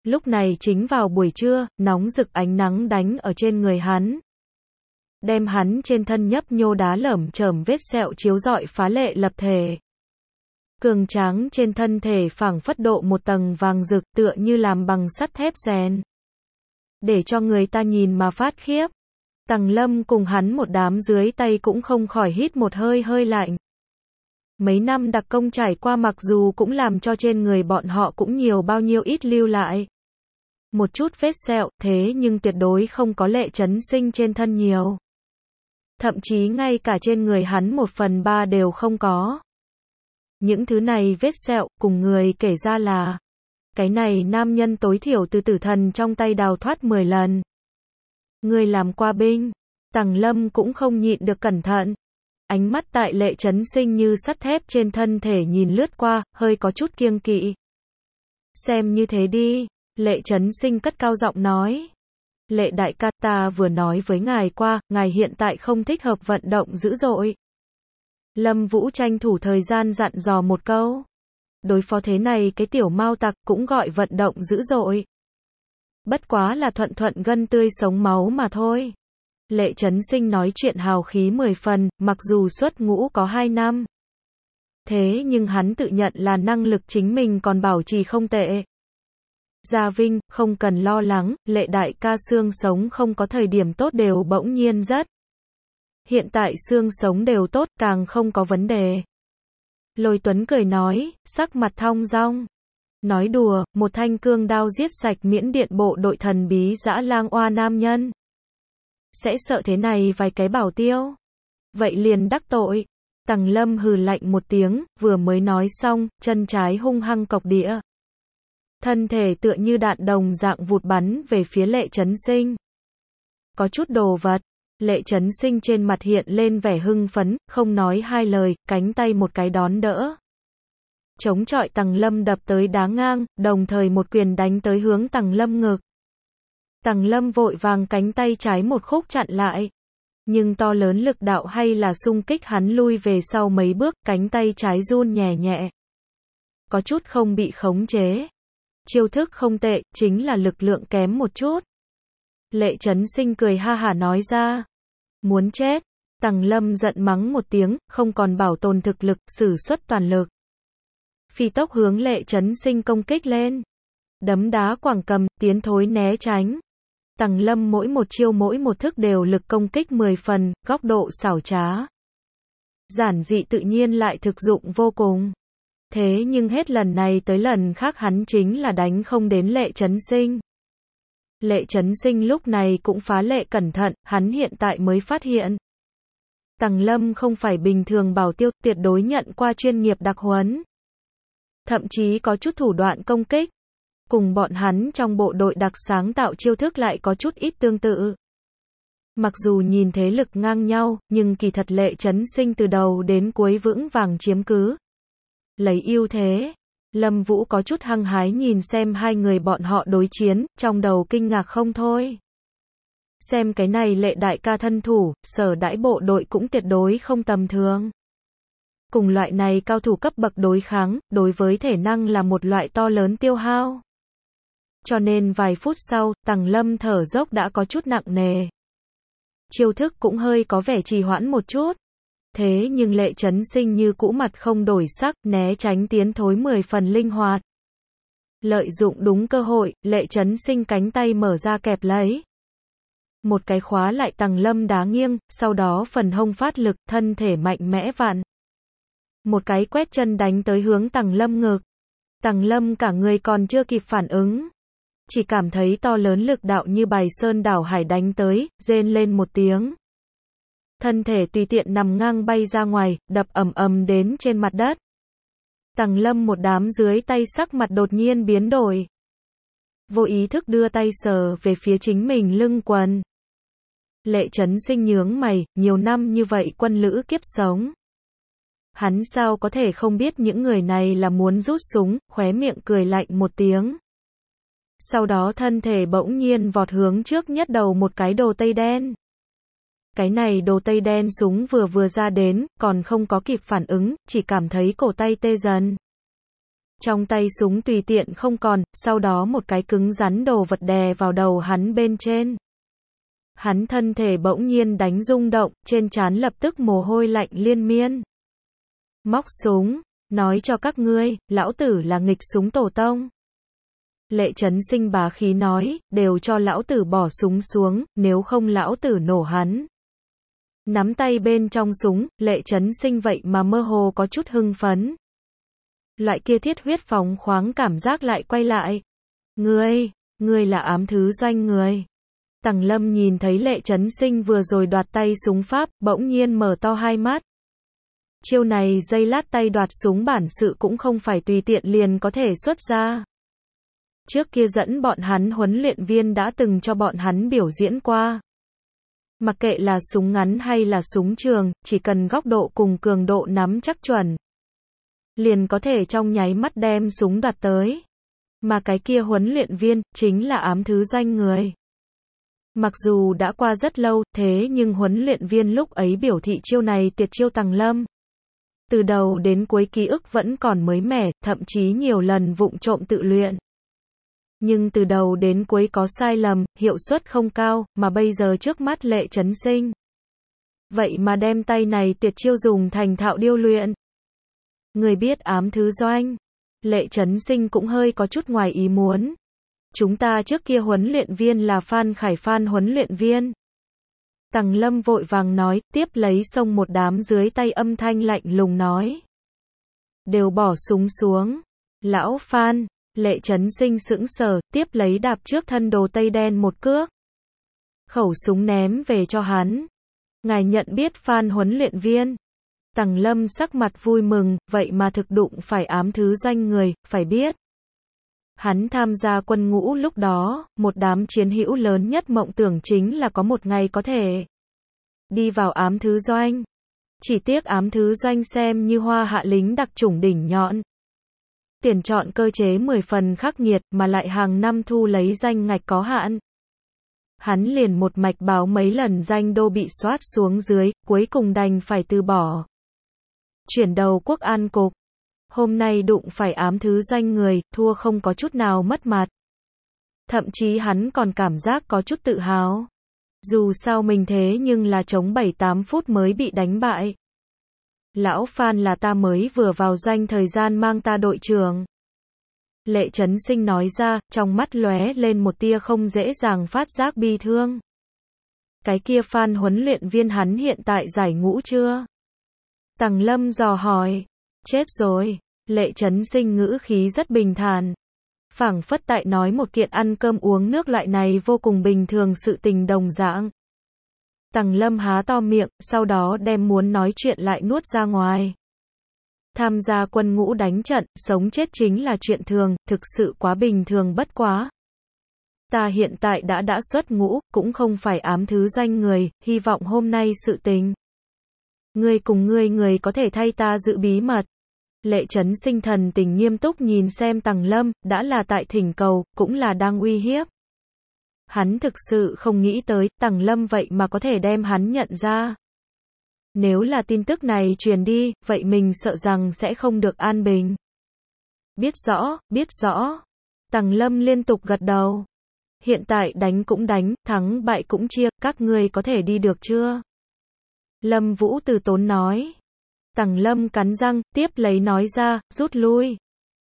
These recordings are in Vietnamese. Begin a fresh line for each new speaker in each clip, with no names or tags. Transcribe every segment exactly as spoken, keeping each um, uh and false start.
Lúc này chính vào buổi trưa, nóng rực ánh nắng đánh ở trên người hắn. Đem hắn trên thân nhấp nhô đá lởm chởm vết sẹo chiếu rọi phá lệ lập thể. Cường tráng trên thân thể phảng phất độ một tầng vàng rực tựa như làm bằng sắt thép rèn. Để cho người ta nhìn mà phát khiếp. Tằng Lâm cùng hắn một đám dưới tay cũng không khỏi hít một hơi hơi lạnh. Mấy năm đặc công trải qua mặc dù cũng làm cho trên người bọn họ cũng nhiều bao nhiêu ít lưu lại. Một chút vết sẹo, thế nhưng tuyệt đối không có Lệ Chấn Sinh trên thân nhiều. Thậm chí ngay cả trên người hắn một phần ba đều không có. Những thứ này vết sẹo, cùng người kể ra là cái này nam nhân tối thiểu từ tử thần trong tay đào thoát mười lần. Người làm qua binh, Tằng Lâm cũng không nhịn được cẩn thận. Ánh mắt tại Lệ Chấn Sinh như sắt thép trên thân thể nhìn lướt qua, hơi có chút kiêng kỵ. Xem như thế đi, Lệ Chấn Sinh cất cao giọng nói. Lệ đại ca, ta vừa nói với ngài qua, ngài hiện tại không thích hợp vận động dữ dội. Lâm Vũ tranh thủ thời gian dặn dò một câu. Đối phó thế này cái tiểu mao tặc cũng gọi vận động dữ dội. Bất quá là thuận thuận gân tươi sống máu mà thôi. Lệ Chấn Sinh nói chuyện hào khí mười phần, mặc dù xuất ngũ có hai năm. Thế nhưng hắn tự nhận là năng lực chính mình còn bảo trì không tệ. Gia Vinh, không cần lo lắng, Lệ đại ca xương sống không có thời điểm tốt đều bỗng nhiên rất. Hiện tại xương sống đều tốt, càng không có vấn đề. Lôi Tuấn cười nói, sắc mặt thong dong. Nói đùa, một thanh cương đao giết sạch Miễn Điện bộ đội thần bí dã lang oa nam nhân. Sẽ sợ thế này vài cái bảo tiêu. Vậy liền đắc tội. Tằng Lâm hừ lạnh một tiếng, vừa mới nói xong, chân trái hung hăng cộc địa. Thân thể tựa như đạn đồng dạng vụt bắn về phía Lệ Chấn Sinh. Có chút đồ vật. Lệ Chấn Sinh trên mặt hiện lên vẻ hưng phấn, không nói hai lời, cánh tay một cái đón đỡ. Chống chọi Tằng Lâm đập tới đá ngang, đồng thời một quyền đánh tới hướng Tằng Lâm ngực. Tằng Lâm vội vàng cánh tay trái một khúc chặn lại. Nhưng to lớn lực đạo hay là xung kích hắn lui về sau mấy bước, cánh tay trái run nhẹ nhẹ. Có chút không bị khống chế. Chiêu thức không tệ, chính là lực lượng kém một chút. Lệ Chấn Sinh cười ha hả nói ra. Muốn chết. Tằng Lâm giận mắng một tiếng, không còn bảo tồn thực lực, sử xuất toàn lực. Phi tốc hướng Lệ Chấn Sinh công kích lên. Đấm đá quẳng cầm, tiến thối né tránh. Tằng Lâm mỗi một chiêu mỗi một thức đều lực công kích mười phần, góc độ xảo trá. Giản dị tự nhiên lại thực dụng vô cùng. Thế nhưng hết lần này tới lần khác hắn chính là đánh không đến Lệ Chấn Sinh. Lệ Chấn Sinh lúc này cũng phá lệ cẩn thận, hắn hiện tại mới phát hiện. Tằng Lâm không phải bình thường bảo tiêu, tuyệt đối nhận qua chuyên nghiệp đặc huấn. Thậm chí có chút thủ đoạn công kích. Cùng bọn hắn trong bộ đội đặc sáng tạo chiêu thức lại có chút ít tương tự. Mặc dù nhìn thế lực ngang nhau, nhưng kỳ thật Lệ Chấn Sinh từ đầu đến cuối vững vàng chiếm cứ. Lấy ưu thế. Lâm Vũ có chút hăng hái nhìn xem hai người bọn họ đối chiến, trong đầu kinh ngạc không thôi. Xem cái này Lệ đại ca thân thủ, Sở đãi bộ đội cũng tuyệt đối không tầm thường. Cùng loại này cao thủ cấp bậc đối kháng, đối với thể năng là một loại to lớn tiêu hao. Cho nên vài phút sau, Tằng Lâm thở dốc đã có chút nặng nề. Chiêu thức cũng hơi có vẻ trì hoãn một chút. Thế nhưng Lệ Chấn Sinh như cũ mặt không đổi sắc, né tránh tiến thối mười phần linh hoạt. Lợi dụng đúng cơ hội, Lệ Chấn Sinh cánh tay mở ra kẹp lấy. Một cái khóa lại Tằng Lâm đá nghiêng, sau đó phần hông phát lực, thân thể mạnh mẽ vặn. Một cái quét chân đánh tới hướng Tằng Lâm ngực. Tằng Lâm cả người còn chưa kịp phản ứng. Chỉ cảm thấy to lớn lực đạo như bài sơn đảo hải đánh tới, rên lên một tiếng. Thân thể tùy tiện nằm ngang bay ra ngoài, đập ầm ầm đến trên mặt đất. Tằng Lâm một đám dưới tay sắc mặt đột nhiên biến đổi. Vô ý thức đưa tay sờ về phía chính mình lưng quần. Lệ Chấn Sinh nhướng mày, nhiều năm như vậy quân lữ kiếp sống. Hắn sao có thể không biết những người này là muốn rút súng, khóe miệng cười lạnh một tiếng. Sau đó thân thể bỗng nhiên vọt hướng trước nhất đầu một cái đồ tây đen. Cái này đồ tây đen súng vừa vừa ra đến, còn không có kịp phản ứng, chỉ cảm thấy cổ tay tê dần. Trong tay súng tùy tiện không còn, sau đó một cái cứng rắn đồ vật đè vào đầu hắn bên trên. Hắn thân thể bỗng nhiên đánh rung động, trên trán lập tức mồ hôi lạnh liên miên. Móc súng, nói cho các ngươi, lão tử là nghịch súng tổ tông. Lệ Chấn Sinh bá khí nói, đều cho lão tử bỏ súng xuống, nếu không lão tử nổ hắn. Nắm tay bên trong súng, Lệ Chấn Sinh vậy mà mơ hồ có chút hưng phấn. Loại kia thiết huyết phóng khoáng cảm giác lại quay lại. Ngươi, ngươi là ám thứ doanh người. Tằng Lâm nhìn thấy Lệ Chấn Sinh vừa rồi đoạt tay súng pháp, bỗng nhiên mở to hai mắt. Chiêu này giây lát tay đoạt súng bản sự cũng không phải tùy tiện liền có thể xuất ra. Trước kia dẫn bọn hắn huấn luyện viên đã từng cho bọn hắn biểu diễn qua. Mặc kệ là súng ngắn hay là súng trường, chỉ cần góc độ cùng cường độ nắm chắc chuẩn, liền có thể trong nháy mắt đem súng đoạt tới. Mà cái kia huấn luyện viên, chính là ám thứ doanh người. Mặc dù đã qua rất lâu, thế nhưng huấn luyện viên lúc ấy biểu thị chiêu này tuyệt chiêu Tằng Lâm. Từ đầu đến cuối ký ức vẫn còn mới mẻ, thậm chí nhiều lần vụng trộm tự luyện. Nhưng từ đầu đến cuối có sai lầm, hiệu suất không cao, mà bây giờ trước mắt Lệ Chấn Sinh. Vậy mà đem tay này tuyệt chiêu dùng thành thạo điêu luyện. Người biết ám thứ doanh. Lệ Chấn Sinh cũng hơi có chút ngoài ý muốn. Chúng ta trước kia huấn luyện viên là Phan Khải Phan huấn luyện viên. Tằng Lâm vội vàng nói, tiếp lấy xông một đám dưới tay âm thanh lạnh lùng nói. Đều bỏ súng xuống. Lão Phan, Lệ Chấn Sinh sững sờ, tiếp lấy đạp trước thân đồ tây đen một cước. Khẩu súng ném về cho hắn. Ngài nhận biết Phan huấn luyện viên. Tằng Lâm sắc mặt vui mừng, vậy mà thực đụng phải ám thứ doanh người, phải biết. Hắn tham gia quân ngũ lúc đó, một đám chiến hữu lớn nhất mộng tưởng chính là có một ngày có thể đi vào ám thứ doanh. Chỉ tiếc ám thứ doanh xem như hoa hạ lính đặc chủng đỉnh nhọn. Tiền chọn cơ chế mười phần khắc nghiệt mà lại hàng năm thu lấy danh ngạch có hạn. Hắn liền một mạch báo mấy lần danh đô bị soát xuống dưới, cuối cùng đành phải từ bỏ. Chuyển đầu quốc an cục. Hôm nay đụng phải ám thứ doanh người, thua không có chút nào mất mặt. Thậm chí hắn còn cảm giác có chút tự hào. Dù sao mình thế nhưng là chống bảy tám phút mới bị đánh bại. Lão Phan là ta mới vừa vào doanh thời gian mang ta đội trưởng. Lệ Chấn Sinh nói ra, trong mắt lóe lên một tia không dễ dàng phát giác bi thương. Cái kia Phan huấn luyện viên hắn hiện tại giải ngũ chưa? Tằng Lâm dò hỏi. Chết rồi. Lệ Chấn Sinh ngữ khí rất bình thản. Phảng phất tại nói một kiện ăn cơm uống nước loại này vô cùng bình thường sự tình đồng dạng. Tằng Lâm há to miệng, sau đó đem muốn nói chuyện lại nuốt ra ngoài. Tham gia quân ngũ đánh trận, sống chết chính là chuyện thường, thực sự quá bình thường bất quá. Ta hiện tại đã đã xuất ngũ, cũng không phải ám thứ doanh người, hy vọng hôm nay sự tình. Ngươi cùng ngươi người có thể thay ta giữ bí mật. Lệ Chấn Sinh thần tình nghiêm túc nhìn xem Tằng Lâm, đã là tại thỉnh cầu, cũng là đang uy hiếp. Hắn thực sự không nghĩ tới, Tằng Lâm vậy mà có thể đem hắn nhận ra. Nếu là tin tức này truyền đi, vậy mình sợ rằng sẽ không được an bình. Biết rõ, biết rõ. Tằng Lâm liên tục gật đầu. Hiện tại đánh cũng đánh, thắng bại cũng chia, các ngươi có thể đi được chưa? Lâm Vũ từ tốn nói. Tằng Lâm cắn răng, tiếp lấy nói ra, rút lui.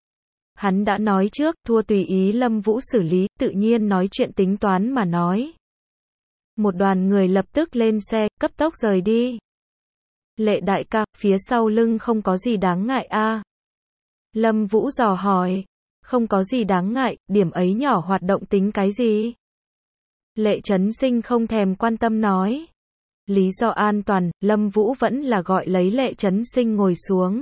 Hắn đã nói trước, thua tùy ý Lâm Vũ xử lý, tự nhiên nói chuyện tính toán mà nói. Một đoàn người lập tức lên xe, cấp tốc rời đi. Lệ đại ca, phía sau lưng không có gì đáng ngại a? À? Lâm Vũ dò hỏi. Không có gì đáng ngại, điểm ấy nhỏ hoạt động tính cái gì? Lệ Chấn Sinh không thèm quan tâm nói. Lý do an toàn, Lâm Vũ vẫn là gọi lấy Lệ Chấn Sinh ngồi xuống.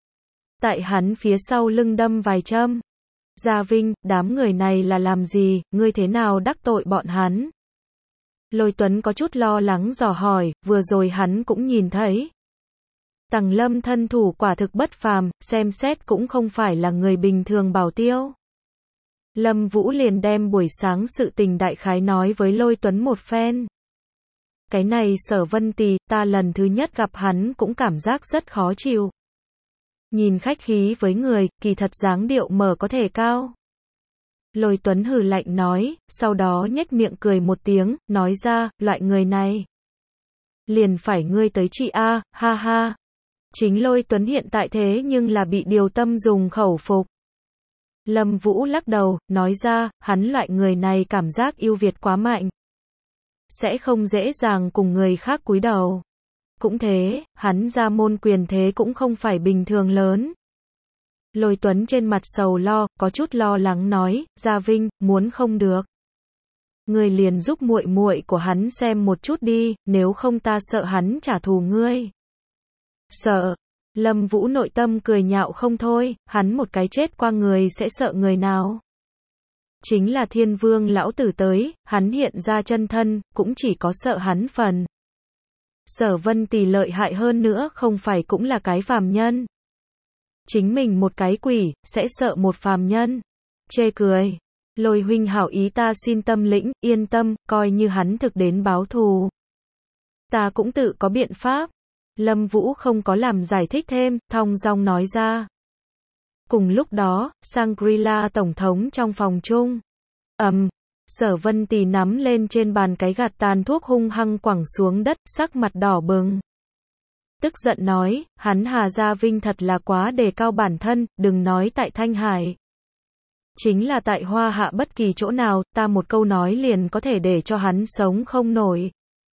Tại hắn phía sau lưng đâm vài châm. Gia Vinh, đám người này là làm gì, ngươi thế nào đắc tội bọn hắn? Lôi Tuấn có chút lo lắng dò hỏi, vừa rồi hắn cũng nhìn thấy. Tằng Lâm thân thủ quả thực bất phàm, xem xét cũng không phải là người bình thường bảo tiêu. Lâm Vũ liền đem buổi sáng sự tình đại khái nói với Lôi Tuấn một phen. Cái này Sở Vân Tì, ta lần thứ nhất gặp hắn cũng cảm giác rất khó chịu. Nhìn khách khí với người, kỳ thật dáng điệu mở có thể cao. Lôi Tuấn hừ lạnh nói, sau đó nhếch miệng cười một tiếng, nói ra, loại người này. Liền phải ngươi tới chị a, ha ha. Chính Lôi Tuấn hiện tại thế nhưng là bị điều tâm dùng khẩu phục. Lâm Vũ lắc đầu, nói ra, hắn loại người này cảm giác ưu việt quá mạnh. Sẽ không dễ dàng cùng người khác cúi đầu. Cũng thế, hắn ra môn quyền thế cũng không phải bình thường lớn. Lôi Tuấn trên mặt sầu lo, có chút lo lắng nói, Gia Vinh, muốn không được. Ngươi liền giúp muội muội của hắn xem một chút đi, nếu không ta sợ hắn trả thù ngươi. Sợ? Lâm Vũ nội tâm cười nhạo không thôi, hắn một cái chết qua người sẽ sợ người nào? Chính là Thiên Vương lão tử tới, hắn hiện ra chân thân, cũng chỉ có sợ hắn phần. Sở Vân Tì lợi hại hơn nữa không phải cũng là cái phàm nhân. Chính mình một cái quỷ, sẽ sợ một phàm nhân. Chê cười. Lôi huynh hảo ý ta xin tâm lĩnh, yên tâm, coi như hắn thực đến báo thù. Ta cũng tự có biện pháp. Lâm Vũ không có làm giải thích thêm, thong dong nói ra. Cùng lúc đó, Shangri-La tổng thống trong phòng chung. Ầm, um, Sở Vân Tì nắm lên trên bàn cái gạt tàn thuốc hung hăng quẳng xuống đất, sắc mặt đỏ bừng. Tức giận nói, hắn Hà Gia Vinh thật là quá đề cao bản thân, đừng nói tại Thanh Hải. Chính là tại Hoa Hạ bất kỳ chỗ nào, ta một câu nói liền có thể để cho hắn sống không nổi.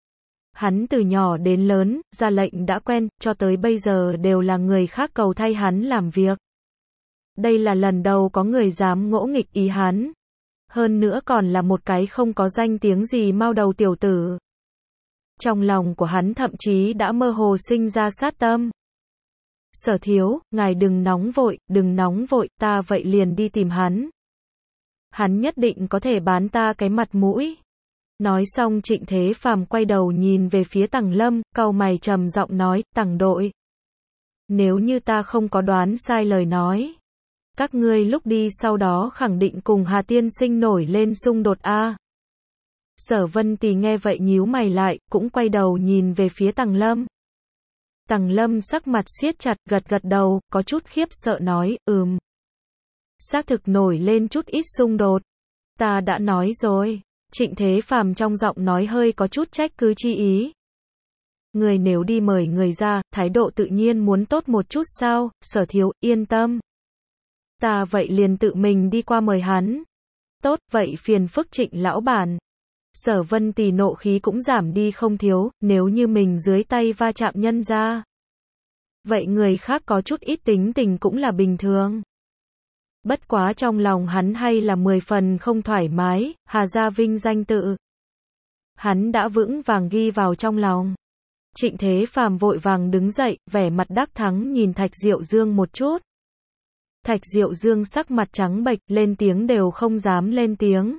Hắn từ nhỏ đến lớn, ra lệnh đã quen, cho tới bây giờ đều là người khác cầu thay hắn làm việc. Đây là lần đầu có người dám ngỗ nghịch ý hắn. Hơn nữa còn là một cái không có danh tiếng gì mao đầu tiểu tử. Trong lòng của hắn thậm chí đã mơ hồ sinh ra sát tâm. Sở thiếu, ngài đừng nóng vội, đừng nóng vội, ta vậy liền đi tìm hắn. Hắn nhất định có thể bán ta cái mặt mũi. Nói xong Trịnh Thế Phàm quay đầu nhìn về phía Tằng Lâm, cau mày trầm giọng nói, Tằng đội. Nếu như ta không có đoán sai lời nói. Các ngươi lúc đi sau đó khẳng định cùng Hà Tiên Sinh nổi lên xung đột a. Sở Vân Tì nghe vậy nhíu mày lại, cũng quay đầu nhìn về phía Tằng Lâm. Tằng Lâm sắc mặt siết chặt, gật gật đầu, có chút khiếp sợ nói, ừm. Xác thực nổi lên chút ít xung đột. Ta đã nói rồi. Trịnh Thế Phàm trong giọng nói hơi có chút trách cứ chi ý. Người nếu đi mời người ra, thái độ tự nhiên muốn tốt một chút sao, Sở thiếu, yên tâm. Ta vậy liền tự mình đi qua mời hắn. Tốt, vậy phiền phức Trịnh lão bản. Sở Vân Tì nộ khí cũng giảm đi không thiếu, nếu như mình dưới tay va chạm nhân ra. Vậy người khác có chút ít tính tình cũng là bình thường. Bất quá trong lòng hắn hay là mười phần không thoải mái, Hà Gia Vinh danh tự. Hắn đã vững vàng ghi vào trong lòng. Trịnh Thế Phàm vội vàng đứng dậy, vẻ mặt đắc thắng nhìn Thạch Diệu Dương một chút. Thạch Diệu Dương sắc mặt trắng bệch, lên tiếng đều không dám lên tiếng.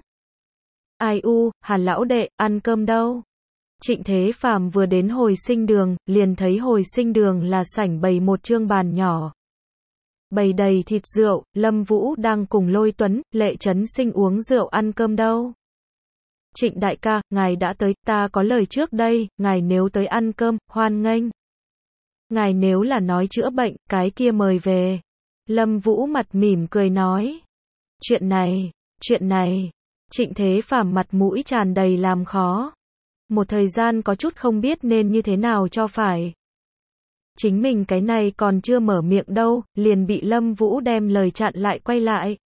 Ai u, Hà lão đệ, ăn cơm đâu? Trịnh Thế Phàm vừa đến hồi sinh đường, liền thấy hồi sinh đường là sảnh bày một trương bàn nhỏ. Bày đầy thịt rượu, Lâm Vũ đang cùng Lôi Tuấn, Lệ Chấn Sinh uống rượu ăn cơm đâu. Trịnh đại ca, ngài đã tới, ta có lời trước đây, ngài nếu tới ăn cơm, hoan nghênh. Ngài nếu là nói chữa bệnh, cái kia mời về. Lâm Vũ mặt mỉm cười nói. Chuyện này, chuyện này. Trịnh Thế Phàm mặt mũi tràn đầy làm khó. Một thời gian có chút không biết nên như thế nào cho phải. Chính mình cái này còn chưa mở miệng đâu, liền bị Lâm Vũ đem lời chặn lại quay lại.